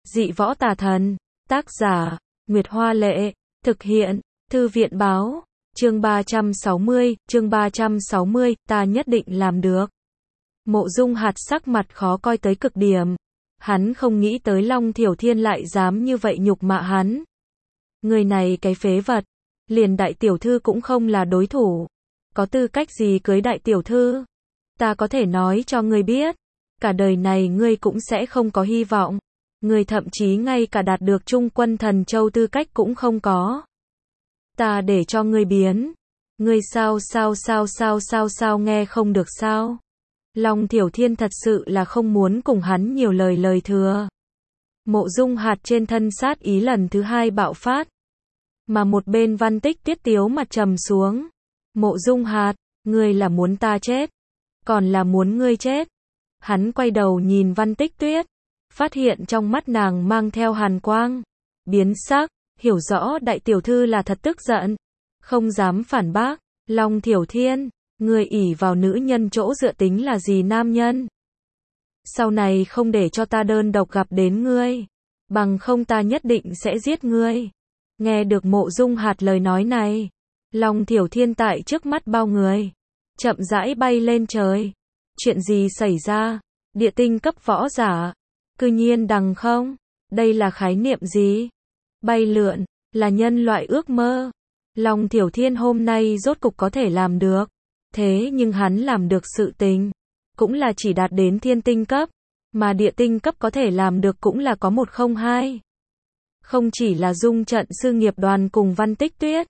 Dị võ tà thần. Tác giả, Nguyệt Hoa Lệ. Thực hiện, Thư viện Báo. Chương 360, ta nhất định làm được. Mộ Dung Hạt sắc mặt khó coi tới cực điểm. Hắn không nghĩ tới Long Thiểu Thiên lại dám như vậy nhục mạ hắn. Người này cái phế vật, liền đại tiểu thư cũng không là đối thủ. Có tư cách gì cưới đại tiểu thư? Ta có thể nói cho ngươi biết, cả đời này ngươi cũng sẽ không có hy vọng. Ngươi thậm chí ngay cả đạt được Trung Quân Thần Châu tư cách cũng không có. Ta để cho ngươi biến. Ngươi sao nghe không được sao? Long Thiểu Thiên thật sự là không muốn cùng hắn nhiều lời thừa. Mộ Dung Hạt trên thân sát ý lần thứ hai bạo phát. Mà một bên Văn Tích Tuyết tiếu mặt trầm xuống. Mộ Dung Hạt, ngươi là muốn ta chết, còn là muốn ngươi chết? Hắn quay đầu nhìn Văn Tích Tuyết, phát hiện trong mắt nàng mang theo hàn quang, biến sắc, hiểu rõ đại tiểu thư là thật tức giận, không dám phản bác. Long Thiểu Thiên, ngươi ỷ vào nữ nhân chỗ dựa tính là gì nam nhân? Sau này không để cho ta đơn độc gặp đến ngươi, bằng không ta nhất định sẽ giết ngươi. Nghe được Mộ Dung Hạt lời nói này, Long Thiểu Thiên tại trước mắt bao người, chậm rãi bay lên trời. Chuyện gì xảy ra? Địa tinh cấp võ giả, cư nhiên đằng không? Đây là khái niệm gì? Bay lượn, là nhân loại ước mơ. Long Thiểu Thiên hôm nay rốt cục có thể làm được. Thế nhưng hắn làm được sự tình, cũng là chỉ đạt đến thiên tinh cấp, mà địa tinh cấp có thể làm được cũng là có 102. Không chỉ là Dung Trận Sư Nghiệp Đoàn cùng Văn Tích Tuyết,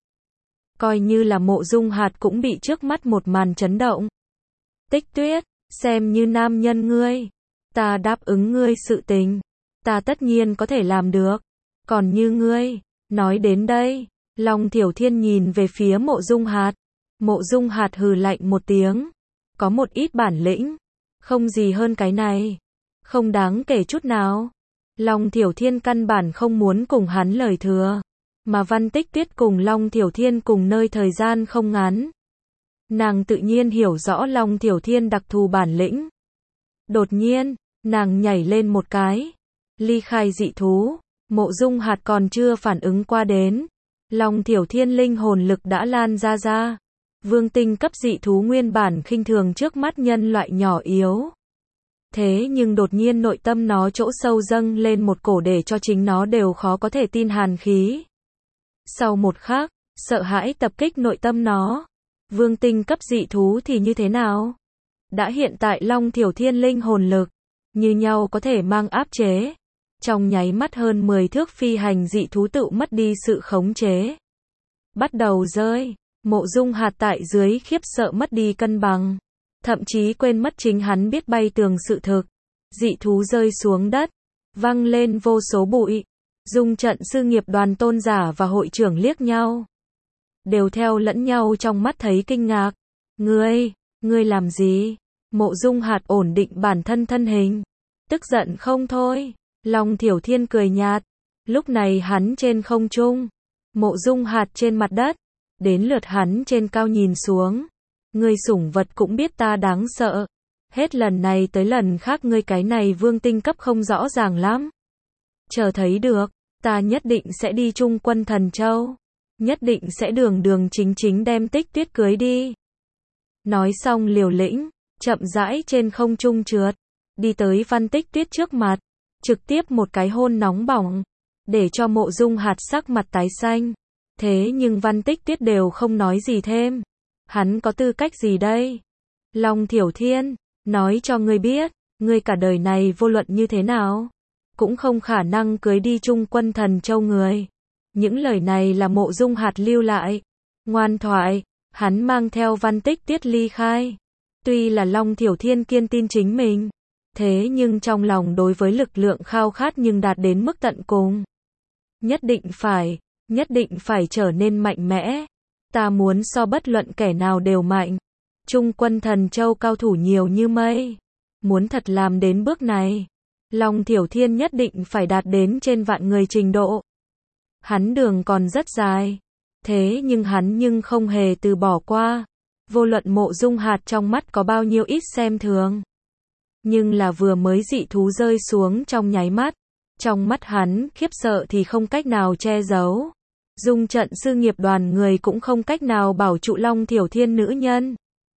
coi như là Mộ Dung Hạt cũng bị trước mắt một màn chấn động. Tích Tuyết, xem như nam nhân ngươi, ta đáp ứng ngươi sự tình, ta tất nhiên có thể làm được. Còn như ngươi, nói đến đây, Long Thiểu Thiên nhìn về phía Mộ Dung Hạt. Mộ Dung Hạt hừ lạnh một tiếng, có một ít bản lĩnh, không gì hơn cái này, không đáng kể chút nào. Long Thiểu Thiên căn bản không muốn cùng hắn lời thừa, mà Văn Tích Tuyết cùng Long Thiểu Thiên cùng nơi thời gian không ngắn. Nàng tự nhiên hiểu rõ Long Thiểu Thiên đặc thù bản lĩnh. Đột nhiên, nàng nhảy lên một cái, ly khai dị thú. Mộ Dung Hạt còn chưa phản ứng qua đến, Long Thiểu Thiên linh hồn lực đã lan ra. Vương tinh cấp dị thú nguyên bản khinh thường trước mắt nhân loại nhỏ yếu. Thế nhưng đột nhiên nội tâm nó chỗ sâu dâng lên một cổ để cho chính nó đều khó có thể tin hàn khí. Sau một khắc, sợ hãi tập kích nội tâm nó. Vương tinh cấp dị thú thì như thế nào? Đã hiện tại Long Thiểu Thiên linh hồn lực, như nhau có thể mang áp chế. Trong nháy mắt hơn 10 thước phi hành dị thú tự mất đi sự khống chế. Bắt đầu rơi, Mộ Dung Hạt tại dưới khiếp sợ mất đi cân bằng. Thậm chí quên mất chính hắn biết bay tường sự thực. Dị thú rơi xuống đất, văng lên vô số bụi. Dung Trận Sư Nghiệp Đoàn tôn giả và hội trưởng liếc nhau, đều theo lẫn nhau trong mắt thấy kinh ngạc. Ngươi làm gì? Mộ Dung Hạt ổn định bản thân thân hình, tức giận không thôi. Long Thiểu Thiên cười nhạt, lúc này hắn trên không trung, Mộ Dung Hạt trên mặt đất, đến lượt hắn trên cao nhìn xuống. Ngươi sủng vật cũng biết ta đáng sợ, hết lần này tới lần khác ngươi cái này vương tinh cấp không rõ ràng lắm. Chờ thấy được, ta nhất định sẽ đi Trung Quân Thần Châu, nhất định sẽ đường chính đem Tích Tuyết cưới đi. Nói xong liều lĩnh, chậm rãi trên không trung trượt, đi tới Văn Tích Tuyết trước mặt, trực tiếp một cái hôn nóng bỏng, để cho Mộ Dung Hạt sắc mặt tái xanh. Thế nhưng Văn Tích Tuyết đều không nói gì thêm. Hắn có tư cách gì đây? Long Thiểu Thiên, nói cho ngươi biết, ngươi cả đời này vô luận như thế nào, cũng không khả năng cưới đi Trung Quân Thần Châu người. Những lời này là Mộ Dung Hạt lưu lại. Ngoan thoại, hắn mang theo Văn Tích Tuyết ly khai. Tuy là Long Thiểu Thiên kiên tin chính mình, thế nhưng trong lòng đối với lực lượng khao khát nhưng đạt đến mức tận cùng. Nhất định phải trở nên mạnh mẽ. Ta muốn so bất luận kẻ nào đều mạnh. Trung Quân Thần Châu cao thủ nhiều như mây. Muốn thật làm đến bước này, Long Thiểu Thiên nhất định phải đạt đến trên vạn người trình độ. Hắn đường còn rất dài, thế nhưng hắn không hề từ bỏ qua. Vô luận Mộ Dung Hạt trong mắt có bao nhiêu ít xem thường, nhưng là vừa mới dị thú rơi xuống trong nháy mắt, Trong mắt hắn, khiếp sợ thì không cách nào che giấu. Dung trận sư nghiệp đoàn người cũng không cách nào bảo trụ Long Thiểu Thiên nữ nhân.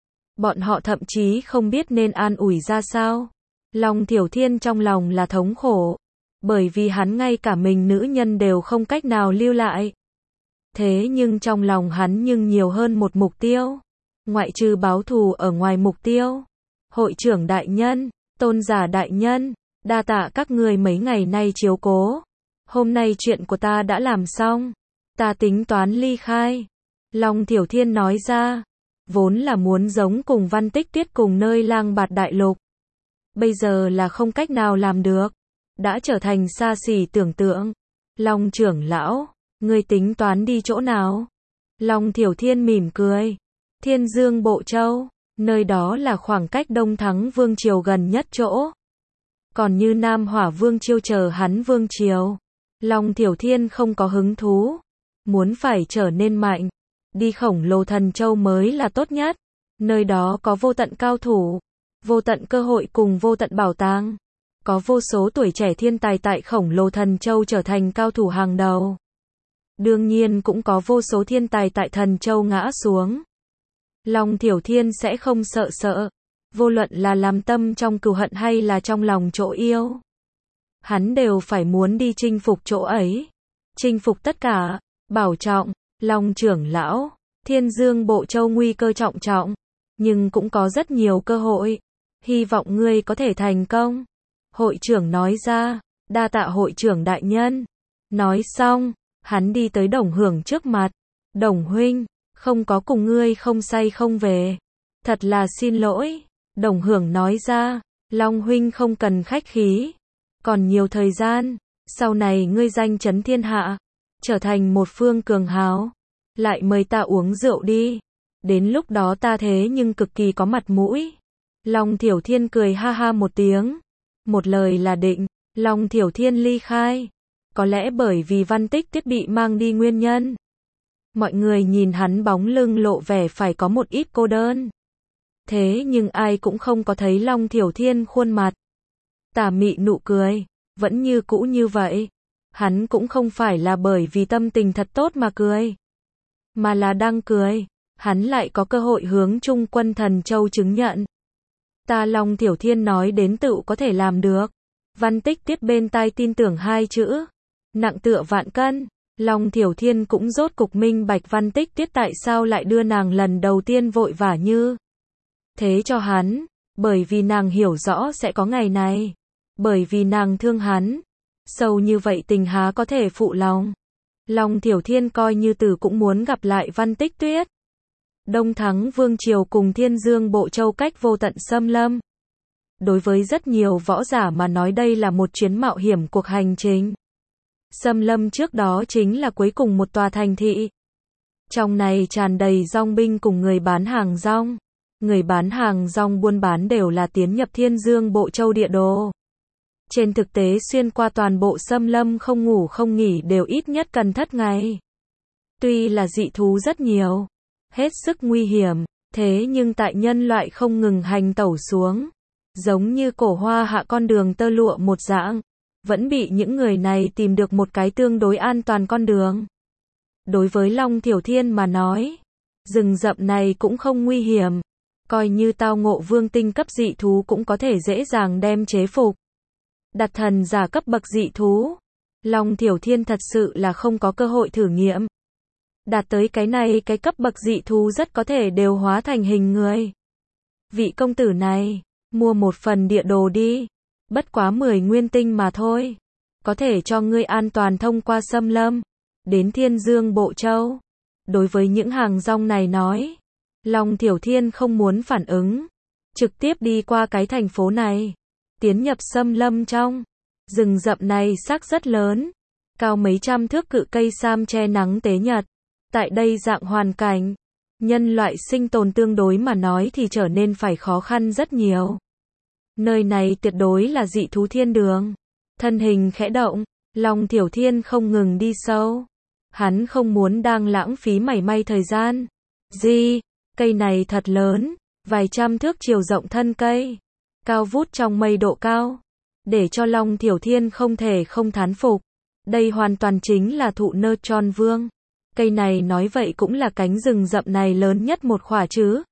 Bọn họ thậm chí không biết nên an ủi ra sao. Long Thiểu Thiên trong lòng là thống khổ. Bởi vì hắn ngay cả mình nữ nhân đều không cách nào lưu lại. Thế nhưng trong lòng hắn nhưng nhiều hơn một mục tiêu. Ngoại trừ báo thù ở ngoài mục tiêu. Hội trưởng đại nhân, tôn giả đại nhân, đa tạ các người mấy ngày nay chiếu cố. Hôm nay chuyện của ta đã làm xong. Ta tính toán ly khai. Long Thiểu Thiên nói ra. Vốn là muốn giống cùng Văn Tích Tuyết cùng nơi Lang Bạt Đại Lục. Bây giờ là không cách nào làm được. Đã trở thành xa xỉ tưởng tượng. Long trưởng lão, ngươi tính toán đi chỗ nào? Long Thiểu Thiên mỉm cười. Thiên Dương Bộ Châu, nơi đó là khoảng cách Đông Thắng Vương Triều gần nhất chỗ. Còn như Nam Hỏa Vương Triều chờ hắn Vương Triều. Long Thiểu Thiên không có hứng thú. Muốn phải trở nên mạnh. Đi Khổng Lồ Thần Châu mới là tốt nhất. Nơi đó có vô tận cao thủ. Vô tận cơ hội cùng vô tận bảo tàng. Có vô số tuổi trẻ thiên tài tại Khổng Lồ Thần Châu trở thành cao thủ hàng đầu. Đương nhiên cũng có vô số thiên tài tại Thần Châu ngã xuống. Long Thiểu Thiên sẽ không sợ. Vô luận là làm tâm trong cừu hận hay là trong lòng chỗ yêu. Hắn đều phải muốn đi chinh phục chỗ ấy. Chinh phục tất cả. Bảo trọng, Long trưởng lão. Thiên Dương Bộ Châu nguy cơ trọng trọng. Nhưng cũng có rất nhiều cơ hội. Hy vọng ngươi có thể thành công. Hội trưởng nói ra. Đa tạ hội trưởng đại nhân. Nói xong, hắn đi tới Đồng Hưởng trước mặt. Đồng huynh, không có cùng ngươi không say không về. Thật là xin lỗi. Đồng Hưởng nói ra. Long huynh không cần khách khí. Còn nhiều thời gian. Sau này ngươi danh chấn thiên hạ. Trở thành một phương cường hào. Lại mời ta uống rượu đi. Đến lúc đó ta thế nhưng cực kỳ có mặt mũi. Long Thiểu Thiên cười ha ha một tiếng. Một lời là định. Long Thiểu Thiên ly khai. Có lẽ bởi vì Văn Tích Tuyết bị mang đi nguyên nhân. Mọi người nhìn hắn bóng lưng lộ vẻ phải có một ít cô đơn. Thế nhưng ai cũng không có thấy Long Thiểu Thiên khuôn mặt. Tà mị nụ cười. Vẫn như cũ như vậy. Hắn cũng không phải là bởi vì tâm tình thật tốt mà cười. Mà là đang cười. Hắn lại có cơ hội hướng Trung Quân Thần Châu chứng nhận. Ta Long Thiểu Thiên nói đến tự có thể làm được. Văn Tích Tuyết bên tai tin tưởng hai chữ. Nặng tựa vạn cân. Long Thiểu Thiên cũng rốt cục minh bạch Văn Tích Tuyết tại sao lại đưa nàng lần đầu tiên vội vã như thế cho hắn. Bởi vì nàng hiểu rõ sẽ có ngày này. Bởi vì nàng thương hắn. Sâu như vậy tình há có thể phụ lòng. Long Thiểu Thiên coi như từ cũng muốn gặp lại Văn Tích Tuyết. Đông Thắng Vương Triều cùng Thiên Dương Bộ Châu cách vô tận xâm lâm. Đối với rất nhiều võ giả mà nói đây là một chuyến mạo hiểm cuộc hành trình. Xâm lâm trước đó chính là cuối cùng một tòa thành thị. Trong này tràn đầy dong binh cùng người bán hàng rong. Người bán hàng rong buôn bán đều là tiến nhập Thiên Dương Bộ Châu địa đồ. Trên thực tế xuyên qua toàn bộ xâm lâm không ngủ không nghỉ đều ít nhất cần thất ngày. Tuy là dị thú rất nhiều, hết sức nguy hiểm, thế nhưng tại nhân loại không ngừng hành tẩu xuống. Giống như cổ hoa hạ con đường tơ lụa một dạng, vẫn bị những người này tìm được một cái tương đối an toàn con đường. Đối với Long Thiểu Thiên mà nói, rừng rậm này cũng không nguy hiểm. Coi như tao ngộ vương tinh cấp dị thú cũng có thể dễ dàng đem chế phục. Đặt thần giả cấp bậc dị thú. Long Thiểu Thiên thật sự là không có cơ hội thử nghiệm. Đạt tới cái này cái cấp bậc dị thú rất có thể đều hóa thành hình người. Vị công tử này, mua một phần địa đồ đi. Bất quá 10 nguyên tinh mà thôi. Có thể cho ngươi an toàn thông qua xâm lâm. Đến Thiên Dương Bộ Châu. Đối với những hàng rong này nói. Long Thiểu Thiên không muốn phản ứng. Trực tiếp đi qua cái thành phố này. Tiến nhập xâm lâm trong. Rừng rậm này xác rất lớn. Cao mấy trăm thước cự cây sam che nắng tế nhật. Tại đây dạng hoàn cảnh. Nhân loại sinh tồn tương đối mà nói thì trở nên phải khó khăn rất nhiều. Nơi này tuyệt đối là dị thú thiên đường. Thân hình khẽ động. Long Thiểu Thiên không ngừng đi sâu. Hắn không muốn đang lãng phí mảy may thời gian. Cây này thật lớn. Vài trăm thước chiều rộng thân cây. Cao vút trong mây độ cao. để cho Long Thiểu Thiên không thể không thán phục. Đây hoàn toàn chính là thụ nơ tròn vương. Cây này nói vậy cũng là cánh rừng rậm này lớn nhất một khỏa chứ.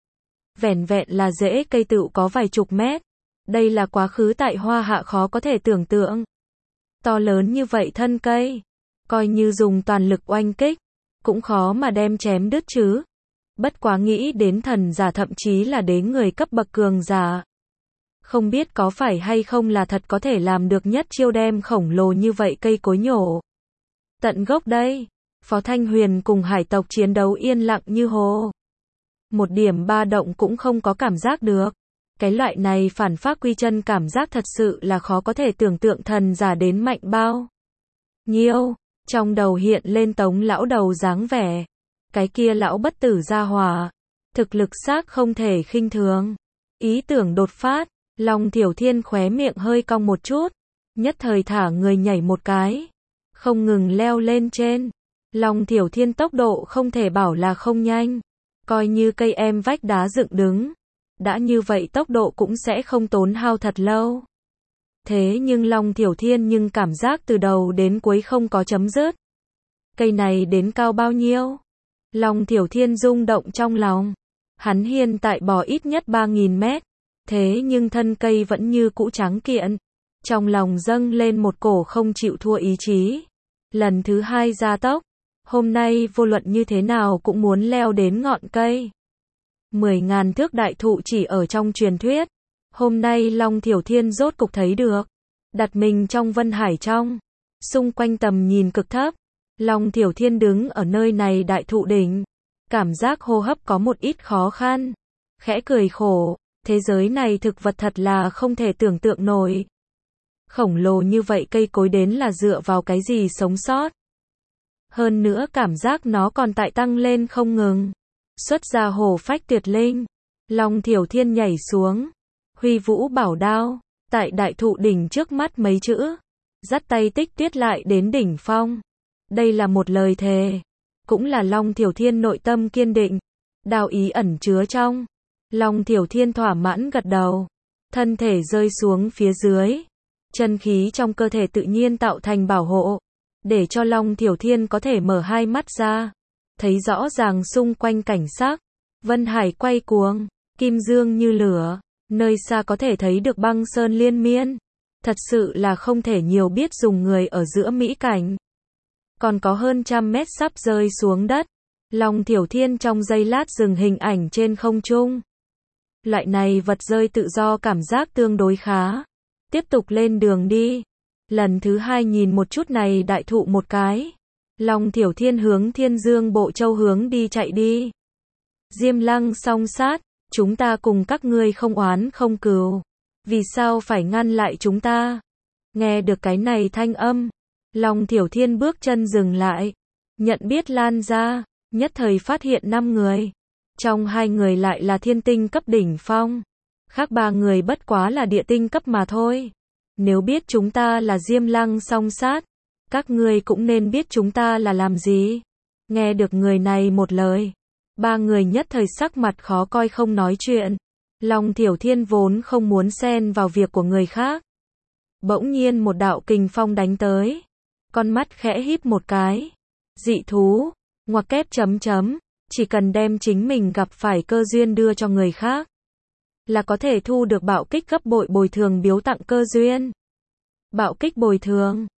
Vẻn vẹn là rễ cây tựu có vài chục mét. Đây là quá khứ tại Hoa Hạ khó có thể tưởng tượng. To lớn như vậy thân cây, coi như dùng toàn lực oanh kích, cũng khó mà đem chém đứt chứ. Bất quá nghĩ đến thần giả thậm chí là đế người cấp bậc cường giả. Không biết có phải hay không là thật có thể làm được nhất chiêu đem khổng lồ như vậy cây cối nhổ tận gốc đây. Phó Thanh Huyền cùng hải tộc chiến đấu yên lặng như hồ. Một điểm ba động cũng không có cảm giác được. Cái loại này phản phác quy chân cảm giác thật sự là khó có thể tưởng tượng thần giả đến mạnh bao nhiêu. Trong đầu hiện lên Tống lão đầu dáng vẻ. Cái kia lão bất tử gia hỏa. Thực lực xác không thể khinh thường. Ý tưởng đột phát, Long Thiểu Thiên khóe miệng hơi cong một chút. Nhất thời thả người nhảy một cái. Không ngừng leo lên trên. Long Thiểu Thiên tốc độ không thể bảo là không nhanh. Coi như cây em vách đá dựng đứng. Đã như vậy tốc độ cũng sẽ không tốn hao thật lâu. Thế nhưng Long Thiểu Thiên nhưng cảm giác từ đầu đến cuối không có chấm dứt. Cây này đến cao bao nhiêu? Long Thiểu Thiên rung động trong lòng. Hắn hiện tại bò ít nhất 3.000 mét. Thế nhưng thân cây vẫn như cũ trắng kiện. Trong lòng dâng lên một cổ không chịu thua ý chí. Lần thứ hai gia tốc. Hôm nay vô luận như thế nào cũng muốn leo đến ngọn cây. 10.000 thước đại thụ chỉ ở trong truyền thuyết. Hôm nay Long Thiểu Thiên rốt cục thấy được. Đặt mình trong Vân Hải trong. Xung quanh tầm nhìn cực thấp. Long Thiểu Thiên đứng ở nơi này đại thụ đỉnh. Cảm giác hô hấp có một ít khó khăn. Khẽ cười khổ. Thế giới này thực vật thật là không thể tưởng tượng nổi. Khổng lồ như vậy cây cối đến là dựa vào cái gì sống sót. Hơn nữa cảm giác nó còn tại tăng lên không ngừng. Xuất ra hổ phách tuyệt linh. Long Thiểu Thiên nhảy xuống. Huy vũ bảo đao. Tại đại thụ đỉnh trước mắt mấy chữ. Dắt tay Tích Tuyết lại đến đỉnh phong. Đây là một lời thề. Cũng là Long Thiểu Thiên nội tâm kiên định. Đao ý ẩn chứa trong. Long Thiểu Thiên thỏa mãn gật đầu. Thân thể rơi xuống phía dưới. Chân khí trong cơ thể tự nhiên tạo thành bảo hộ. Để cho Long Thiểu Thiên có thể mở hai mắt ra. Thấy rõ ràng xung quanh cảnh sắc. Vân Hải quay cuồng. Kim dương như lửa. Nơi xa có thể thấy được băng sơn liên miên. Thật sự là không thể nhiều biết dùng người ở giữa mỹ cảnh. Còn có hơn 100 mét sắp rơi xuống đất. Long Thiểu Thiên trong giây lát dừng hình ảnh trên không trung. Loại này vật rơi tự do cảm giác tương đối khá. Tiếp tục lên đường đi. Lần thứ hai nhìn một chút này đại thụ một cái. Long Thiểu Thiên hướng Thiên Dương Bộ Châu hướng đi chạy đi. Diêm Lăng song sát. Chúng ta cùng các ngươi không oán không cừu. Vì sao phải ngăn lại chúng ta? Nghe được cái này thanh âm. Long Thiểu Thiên bước chân dừng lại. Nhận biết lan ra. Nhất thời phát hiện 5 người. Trong 2 người lại là thiên tinh cấp đỉnh phong. Khác 3 người bất quá là địa tinh cấp mà thôi. Nếu biết chúng ta là Diêm Lăng song sát. Các ngươi cũng nên biết chúng ta là làm gì. Nghe được người này một lời. 3 người nhất thời sắc mặt khó coi không nói chuyện. Long Thiểu Thiên vốn không muốn xen vào việc của người khác. Bỗng nhiên một đạo kình phong đánh tới. Con mắt khẽ híp một cái. Dị thú. Ngoặc kép chấm chấm. Chỉ cần đem chính mình gặp phải cơ duyên đưa cho người khác. Là có thể thu được bạo kích gấp bội bồi thường biếu tặng cơ duyên. Bạo kích bồi thường.